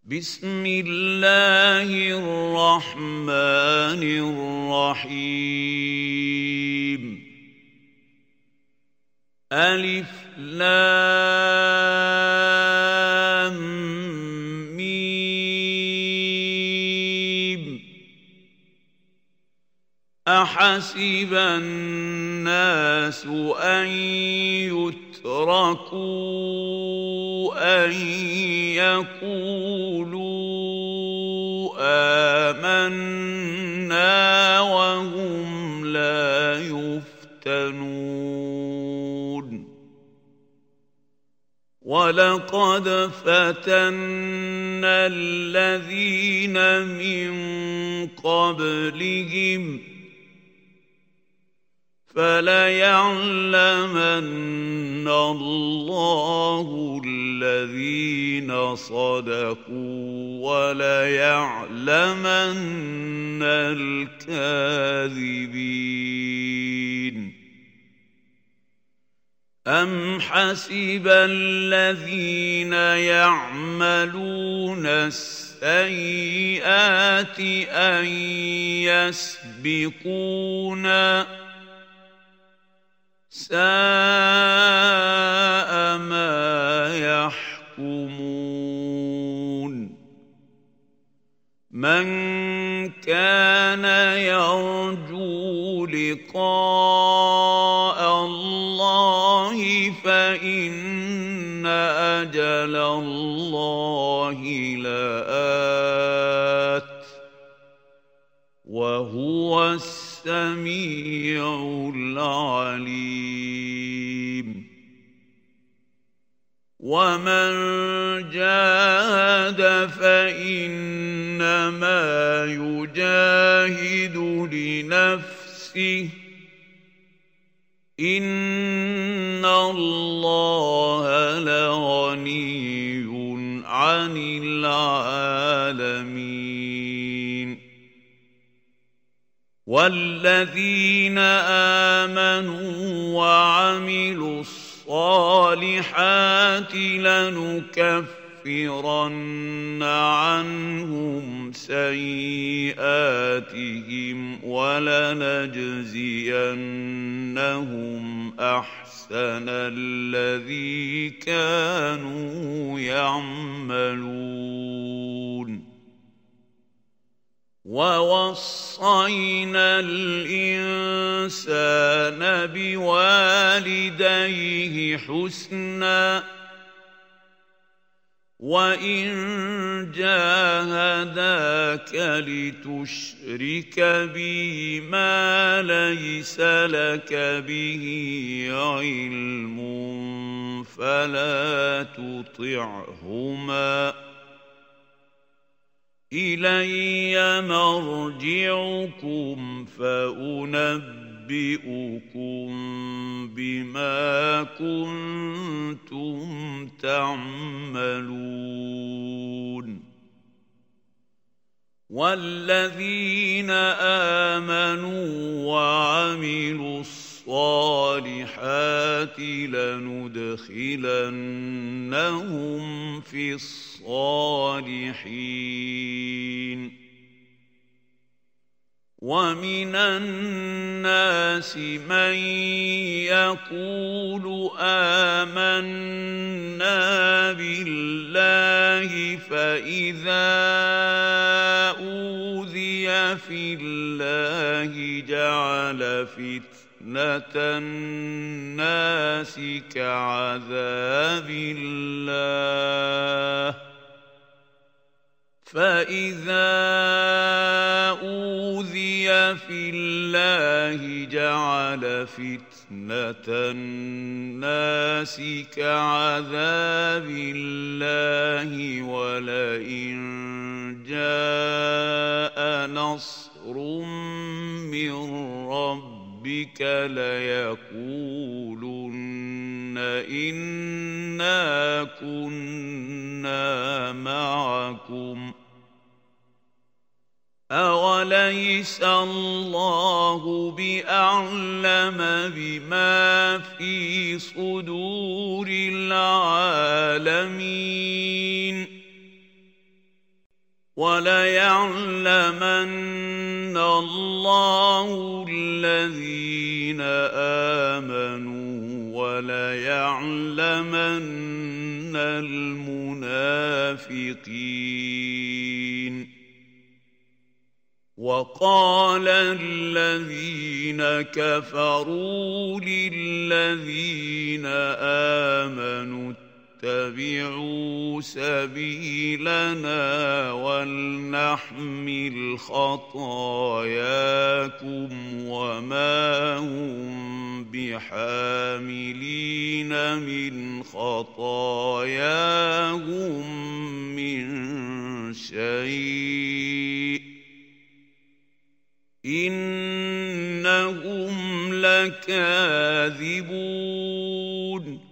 بسم الله الرحمن الرحيم ألف لام ميم أحسب الناس أن يتركوا أن يقولوا آمنا وهم لا يفتنون ولقد فتنا الذين من قبلهم فليعلمن الله الذين صدقوا وليعلمن الكاذبين أم حسب الذين يعملون السيئات أن يسبقونا ساء ما يحكمون من كان يرجو لقاء الله فإن أجل الله لآت وهو السميع العليم ومن جاهد فإنما يجاهد لنفسه إن الله لغني عن العالمين والذين آمنوا وعملوا الصالحات لنكفرن عنهم سيئاتهم ولنجزينهم أحسن الذي كانوا يعملون ووصينا الإنسان بوالديه حسنا وإن جاهداك لتشرك بي ما ليس لك به علم فلا تطعهما إلي مرجعكم فأنبئكم بما كنتم تعملون والذين آمنوا وعملوا الصالحات لندخلنهم في الصالحين ومن الناس من يقول آمنا بالله فإذا أوذي في الله جعل فتنة الناس كعذاب الله فإذا أوذي في الله جعل فتنة الناس كعذاب الله ولئن جاء نصر من ربك ليقولن إنا كنا معكم أوليس الله بأعلم بما في صدور العالمين وَلَيَعْلَمَنَّ اللَّهُ الَّذِينَ آمَنُوا وَلَيَعْلَمَنَّ الْمُنَافِقِينَ وَقَالَ الَّذِينَ كَفَرُوا لِلَّذِينَ آمَنُوا اتَّبِعُوا سَبِيلَنَا وَلْنَحْمِلْ خَطَايَاكُمْ وَمَا هُم بِحَامِلِينَ مِنْ خَطَايَاهُم مِّن شَيْءٍ إِنَّهُمْ لَكَاذِبُونَ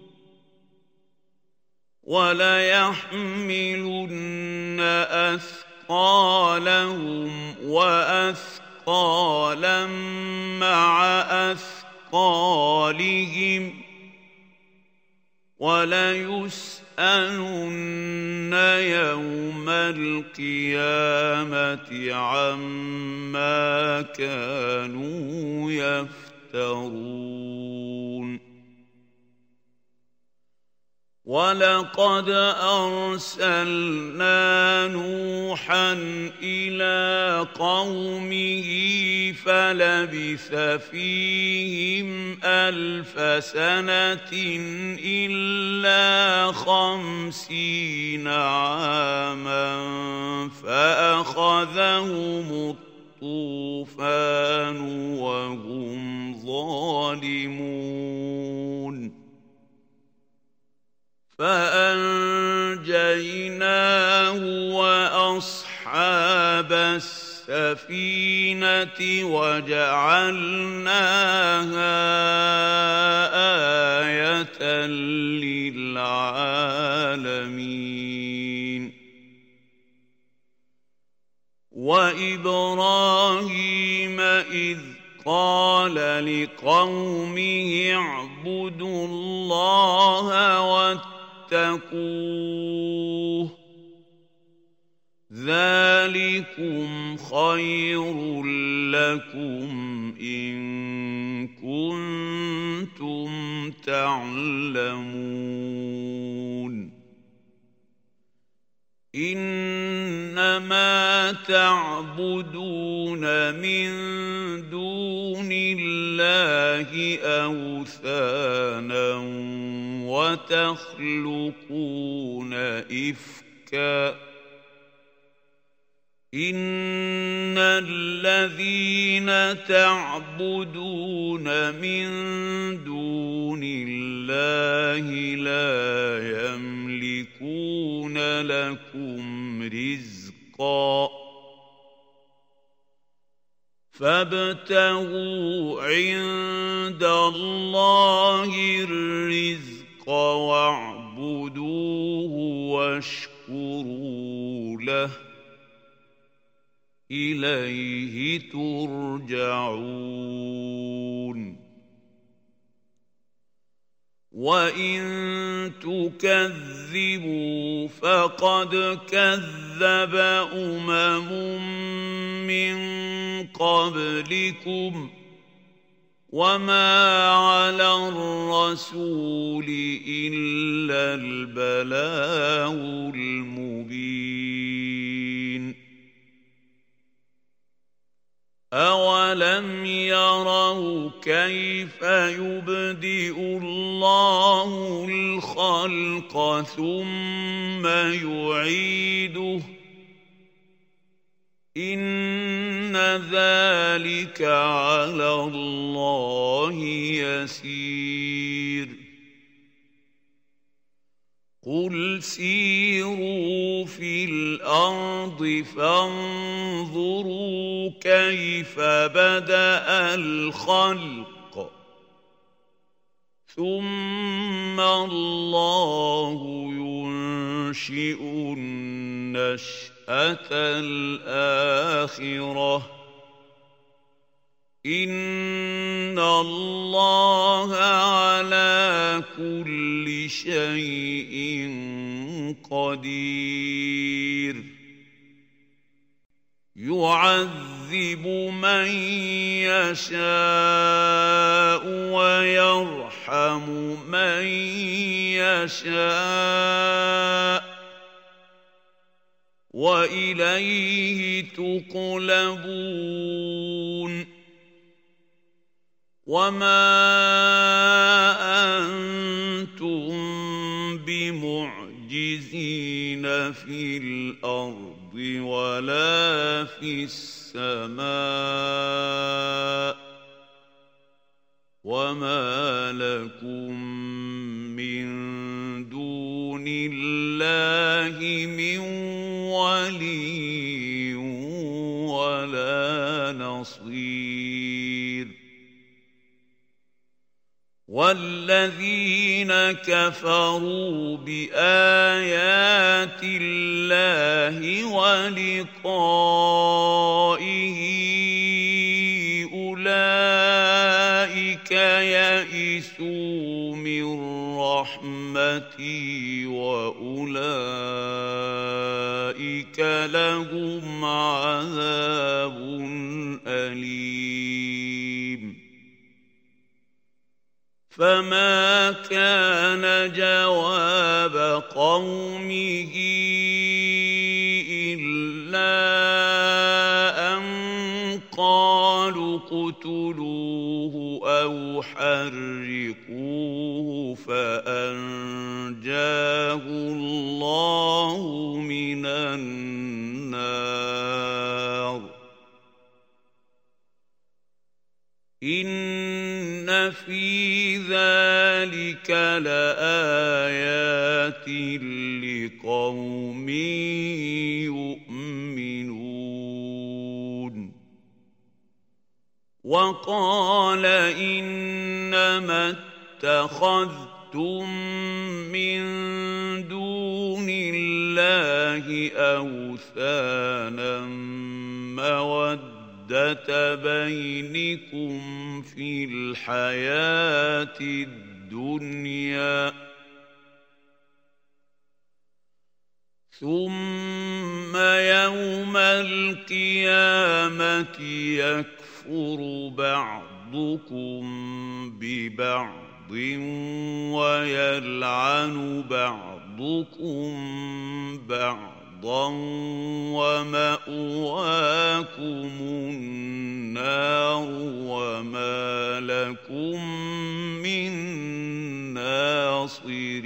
وَلَيَحْمِلُنَّ أَثْقَالَهُمْ وَأَثْقَالًا مَّعَ أَثْقَالِهِمْ وَلَيُسْأَلُنَّ يَوْمَ الْقِيَامَةِ عَمَّا كَانُوا يَفْتَرُونَ وَلَقَدْ أَرْسَلْنَا نُوحًا إِلَىٰ قَوْمِهِ فَلَبِثَ فِيهِمْ 1000 سَنَةٍ إِلَّا 50 عَامًا فَأَخَذَهُمُ الطُّوفَانُ وَهُمْ ظَالِمُونَ فَأَنجَيْنَاهُ وَأَصْحَابَ السَّفِينَةِ وَجَعَلْنَاهَا آيَةً لِّلْعَالَمِينَ وَإِبْرَاهِيمَ إِذْ قَالَ لِقَوْمِهِ اعْبُدُوا اللَّهَ وَاتَّقُوهُ ذَلِكُمْ خَيْرٌ لَّكُمْ إِن كُنتُمْ تَعْلَمُونَ إِنَّمَا تَعْبُدُونَ مِن دُونِ اللَّهِ أَوْثَانًا وَتَخْلُقُونَ إِفْكًا إِنَّ الَّذِينَ تَعْبُدُونَ مِن دُونِ اللَّهِ لَا يَمْلِكُونَ لَكُمْ رِزْقًا فَابْتَغُوا عِندَ اللَّهِ الرِّزْقَ وَاعْبُدُوهُ وَاشْكُرُوا لَهُ إِلَيْهِ تُرْجَعُونَ وَإِن تُكَذِّبُوا فَقَدْ كَذَّبَ مِن قَبْلِكُمْ وَمَا عَلَى الرَّسُولِ إِلَّا الْبَلَاغُ الْمُبِينُ أَوَلَمْ يَرَوْا كَيْفَ يُبْدِئُ اللَّهُ الْخَلْقَ ثُمَّ يُعِيدُهُ إِنَّ ذَلِكَ عَلَى اللَّهِ يَسِيرٌ قُلْ سِيرُوا فِي الْأَرْضِ فَانظُرُوا كَيْفَ بَدَأَ الْخَلْقَ ثُمَّ اللَّهُ يُنشِئُ النَّشْأَةَ الْآخِرَةَ إِنَّ اللَّهَ عَلَى كُلِّ شَيْءٍ قَدِيرٌ يعذب من يشاء ويرحم من يشاء وإليه تقلبون وما أنتم بمعجزين في الأرض ولا في السماء وما لكم من دون الله من ولي ولا نصير والذين كفروا بآيات الله ولقائه أولئك يئسوا من رحمتي وأولئك لهم عذاب أليم فما كان جواب قومه إلا أن قالوا اقتلوه أو حرقوه فأنجاه الله من النار إن في ذلك لآيات لقوم يؤمنون وقال إنما اتخذتم من دون الله أوثانا مودة بينكم في الحياة الدنيا ثم يوم القيامة يكفر بعضكم ببعض ويلعن بعضكم بعضا ومأواكم النار وما لكم من ناصرين